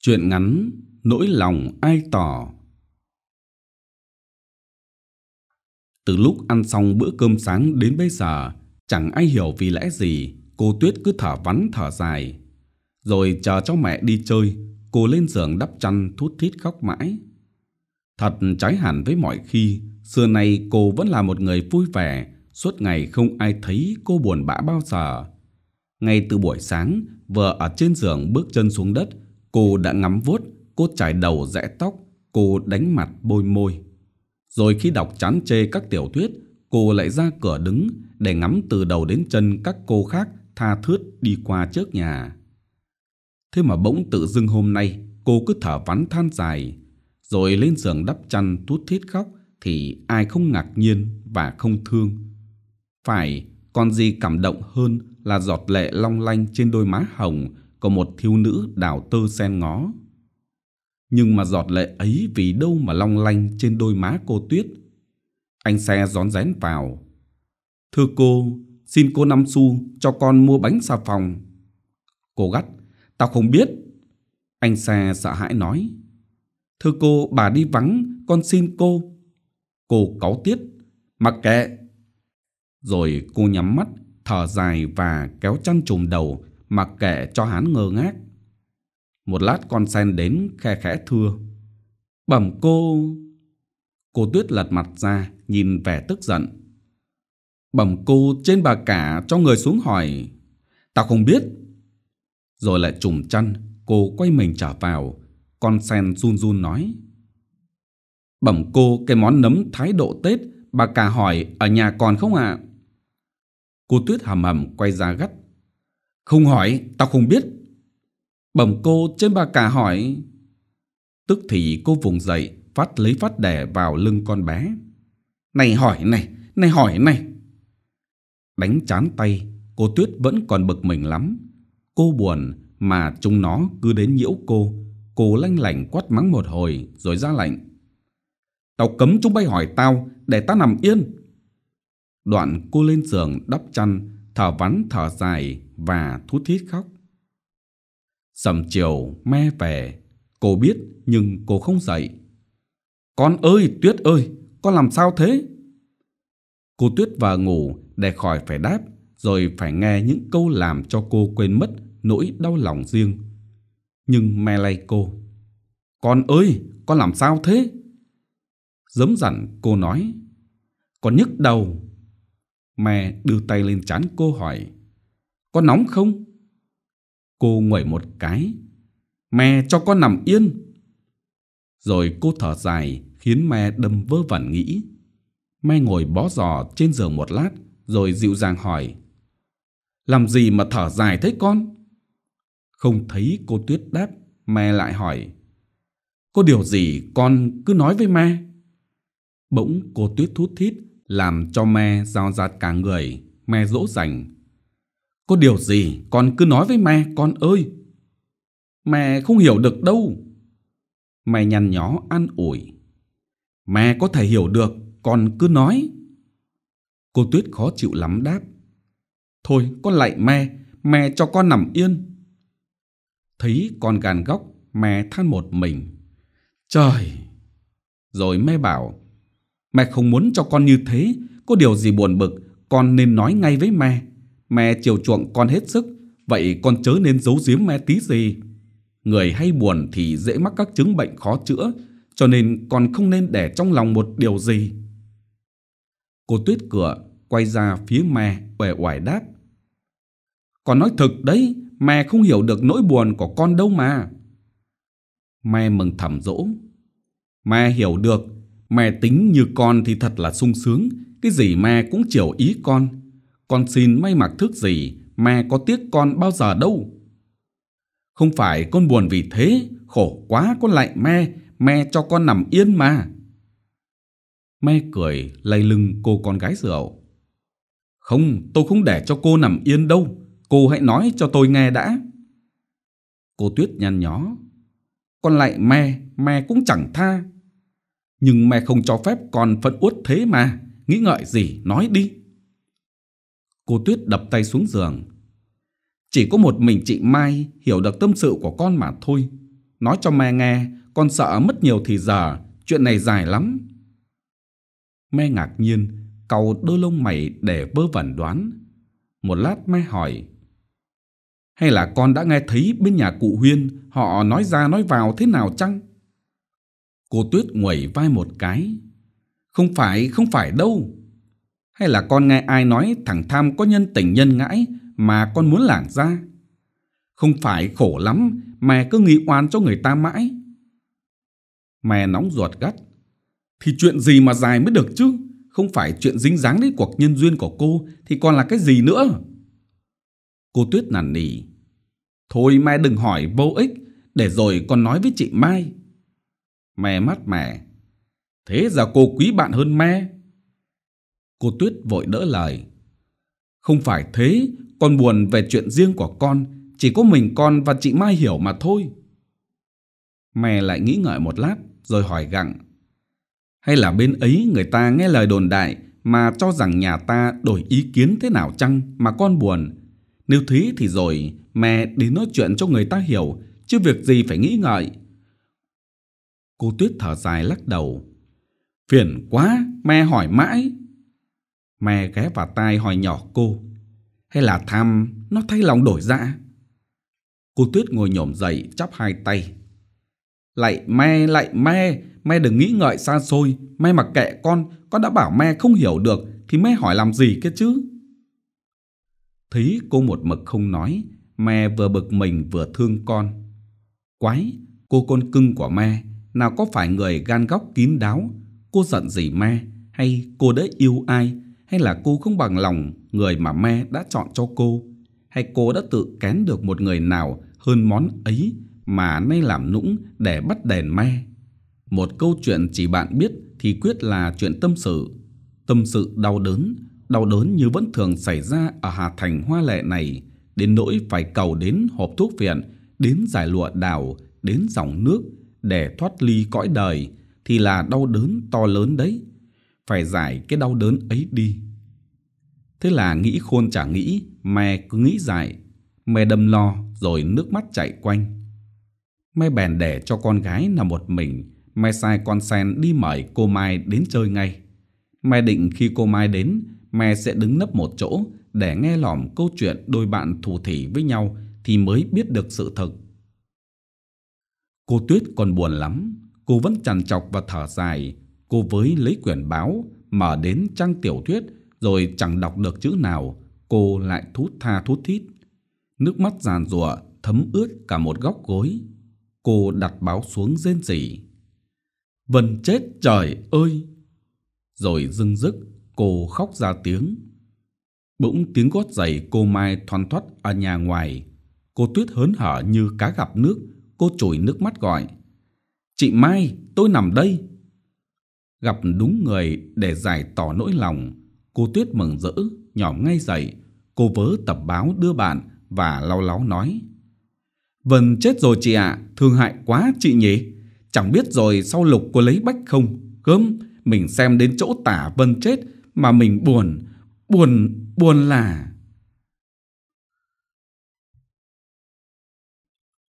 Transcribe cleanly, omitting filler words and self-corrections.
Truyện ngắn Nỗi lòng ai tỏ. Từ lúc ăn xong bữa cơm sáng đến bây giờ, chẳng ai hiểu vì lẽ gì cô Tuyết cứ thở vắn thở dài. Rồi chờ cho mẹ đi chơi, cô lên giường đắp chăn thút thít khóc mãi. Thật trái hẳn với mọi khi, xưa nay cô vẫn là một người vui vẻ, suốt ngày không ai thấy cô buồn bã bao giờ. Ngay từ buổi sáng, vừa ở trên giường bước chân xuống đất, cô đã ngắm vuốt, cô chải đầu giã tóc, cô đánh mặt bôi môi. Rồi khi đọc chán chê các tiểu thuyết, cô lại ra cửa đứng để ngắm từ đầu đến chân các cô khác tha thướt đi qua trước nhà. Thế mà bỗng tự dưng hôm nay cô cứ thở vắn than dài, rồi lên giường đắp chăn thút thít khóc thì ai không ngạc nhiên và không thương. Phải, còn gì cảm động hơn là giọt lệ long lanh trên đôi má hồng của một thiếu nữ đào tơ sen ngó. Nhưng mà giọt lệ ấy vì đâu mà long lanh trên đôi má cô Tuyết. Anh Xe rón rén vào. Thưa cô, xin cô 5 xu cho con mua bánh xà phòng. Cô gắt, tao không biết. Anh Xe sợ hãi nói. Thưa cô, bà đi vắng, con xin cô. Cô cáu tiết, mặc kệ. Rồi cô nhắm mắt, thở dài và kéo chăn trùm đầu, mặc kệ cho hắn ngơ ngác. Một lát con Sen đến khe khẽ thưa. Bẩm cô. Cô Tuyết lật mặt ra, nhìn vẻ tức giận. Bẩm cô, trên bà cả cho người xuống hỏi. Tao không biết. Rồi lại trùm chăn, cô quay mình trở vào. Con Sen run run nói. Bẩm cô, cái món nấm thái độ Tết bà cả hỏi ở nhà còn không ạ? Cô Tuyết hầm hầm quay ra gắt. Không hỏi, tao không biết. Bẩm cô, trên bà cả hỏi. Tức thì cô vùng dậy, lấy phát đẻ vào lưng con bé. Này hỏi này, này hỏi này. Đánh chán tay, cô Tuyết vẫn còn bực mình lắm. Cô buồn mà chúng nó cứ đến nhiễu cô. Cô lanh lảnh quát mắng một hồi rồi ra lệnh. Tao cấm chúng bay hỏi tao để tao nằm yên. Đoạn cô lên giường đắp chăn, thở vắn thở dài và thút thít khóc. Sầm chiều me về, cô biết nhưng cô không dậy. Con ơi, Tuyết ơi, con làm sao thế? Cô Tuyết vào ngủ để khỏi phải đáp, rồi phải nghe những câu làm cho cô quên mất nỗi đau lòng riêng. Nhưng me lay cô. Con ơi, con làm sao thế? Giấm dặn cô nói. Con nhức đầu. Me đưa tay lên trán cô hỏi. Có nóng không? Cô nguẩy một cái. Me cho con nằm yên. Rồi cô thở dài khiến Me đâm vơ vẩn nghĩ. Me ngồi bó giò trên giường một lát rồi dịu dàng hỏi. Làm gì mà thở dài thế con? Không thấy cô Tuyết đáp, Me lại hỏi. Có điều gì con cứ nói với Me. Bỗng cô Tuyết thút thít làm cho Me rao rạt cả người. Me dỗ dành. Có điều gì con cứ nói với Me con ơi. Me không hiểu được đâu. Me nhăn nhó an ủi. Me có thể hiểu được, con cứ nói. Cô Tuyết khó chịu lắm đáp. Thôi con lạy Me, Me cho con nằm yên. Thấy con gàn góc, Me than một mình. Trời! Rồi Me bảo. Mẹ không muốn cho con như thế. Có điều gì buồn bực con nên nói ngay với mẹ. Mẹ chiều chuộng con hết sức. Vậy con chớ nên giấu giếm mẹ tí gì. Người hay buồn thì dễ mắc các chứng bệnh khó chữa, cho nên con không nên để trong lòng một điều gì. Cô Tuyết cửa quay ra phía mẹ uể oải đáp. Con nói thực đấy, mẹ không hiểu được nỗi buồn của con đâu mà. Mẹ mừng thầm dỗ. Mẹ hiểu được. Mẹ tính như con thì thật là sung sướng. Cái gì mẹ cũng chiều ý con. Con xin may mặc thức gì, mẹ có tiếc con bao giờ đâu. Không phải con buồn vì thế. Khổ quá con lạy mẹ cho con nằm yên mà. Mẹ cười lay lưng cô con gái rượu. Không, tôi không để cho cô nằm yên đâu. Cô hãy nói cho tôi nghe đã. Cô Tuyết nhăn nhó. Con lạy mẹ cũng chẳng tha. Nhưng mẹ không cho phép con phận uất thế mà. Nghĩ ngợi gì nói đi. Cô Tuyết đập tay xuống giường. Chỉ có một mình chị Mai hiểu được tâm sự của con mà thôi. Nói cho Me nghe, con sợ mất nhiều thì giờ, chuyện này dài lắm. Me ngạc nhiên, cau đôi lông mày để vơ vẩn đoán. Một lát Me hỏi: hay là con đã nghe thấy bên nhà cụ Huyên họ nói ra nói vào thế nào chăng? Cô Tuyết nguẩy vai một cái: không phải đâu. Hay là con nghe ai nói thằng Tham có nhân tình nhân ngãi mà con muốn lảng ra? Không phải, khổ lắm, mẹ cứ nghĩ oan cho người ta mãi. Mẹ nóng ruột gắt: thì chuyện gì mà dài mới được chứ? Không phải chuyện dính dáng đến cuộc nhân duyên của cô thì còn là cái gì nữa? Cô Tuyết năn nỉ: thôi mẹ đừng hỏi vô ích, để rồi con nói với chị Mai. Mẹ mát mẻ: thế giờ cô quý bạn hơn mẹ. Cô Tuyết vội đỡ lời: không phải thế, con buồn về chuyện riêng của con, chỉ có mình con và chị Mai hiểu mà thôi. Mẹ lại nghĩ ngợi một lát rồi hỏi gặng: hay là bên ấy người ta nghe lời đồn đại mà cho rằng nhà ta đổi ý kiến thế nào chăng mà con buồn? Nếu thế thì rồi mẹ đến nói chuyện cho người ta hiểu, chứ việc gì phải nghĩ ngợi. Cô Tuyết thở dài lắc đầu: phiền quá, mẹ hỏi mãi. Mẹ ghé vào tai hỏi nhỏ cô: hay là Tham nó thay lòng đổi dạ? Cô Tuyết ngồi nhổm dậy chắp hai tay: lạy mẹ đừng nghĩ ngợi xa xôi, mẹ mặc kệ con đã bảo mẹ không hiểu được thì mẹ hỏi làm gì kia chứ? Thấy cô một mực không nói, mẹ vừa bực mình vừa thương con. Quái, cô con cưng của mẹ nào có phải người gan góc kín đáo. Cô giận gì mẹ, hay cô đã yêu ai, hay là cô không bằng lòng người mà mẹ đã chọn cho cô, hay cô đã tự kén được một người nào hơn món ấy mà nay làm nũng để bắt đền mẹ? Một câu chuyện chỉ bạn biết thì quyết là chuyện tâm sự đau đớn như vẫn thường xảy ra ở Hà Thành hoa lệ này, đến nỗi phải cầu đến hộp thuốc viện, đến giải lụa đào, đến dòng nước để thoát ly cõi đời, thì là đau đớn to lớn đấy. Phải giải cái đau đớn ấy đi. Thế là nghĩ khôn chả nghĩ, mẹ cứ nghĩ dại. Mẹ đâm lo rồi nước mắt chảy quanh. Mẹ bèn để cho con gái nằm một mình. Mẹ sai con Sen đi mời cô Mai đến chơi ngay. Mẹ định khi cô Mai đến, mẹ sẽ đứng nấp một chỗ để nghe lỏm câu chuyện đôi bạn thủ thỉ với nhau thì mới biết được sự thật. Cô Tuyết còn buồn lắm. Cô vẫn trằn trọc và thở dài. Cô với lấy quyển báo, mở đến trang tiểu thuyết, rồi chẳng đọc được chữ nào. Cô lại thút tha thút thít. Nước mắt giàn giụa thấm ướt cả một góc gối. Cô đặt báo xuống rên rỉ: Vân chết trời ơi! Rồi dưng dứt cô khóc ra tiếng. Bỗng tiếng gót giày cô Mai thoăn thoắt ở nhà ngoài. Cô Tuyết hớn hở như cá gặp nước. Cô chùi nước mắt gọi: Chị Mai, tôi nằm đây. Gặp đúng người để giải tỏ nỗi lòng. Cô Tuyết mừng rỡ nhỏm ngay dậy. Cô vớ tập báo đưa bạn và lau láu nói: Vân chết rồi chị ạ, thương hại quá chị nhỉ. Chẳng biết rồi sau Lục có lấy Bách không. Gớm, mình xem đến chỗ tả Vân chết mà mình buồn là...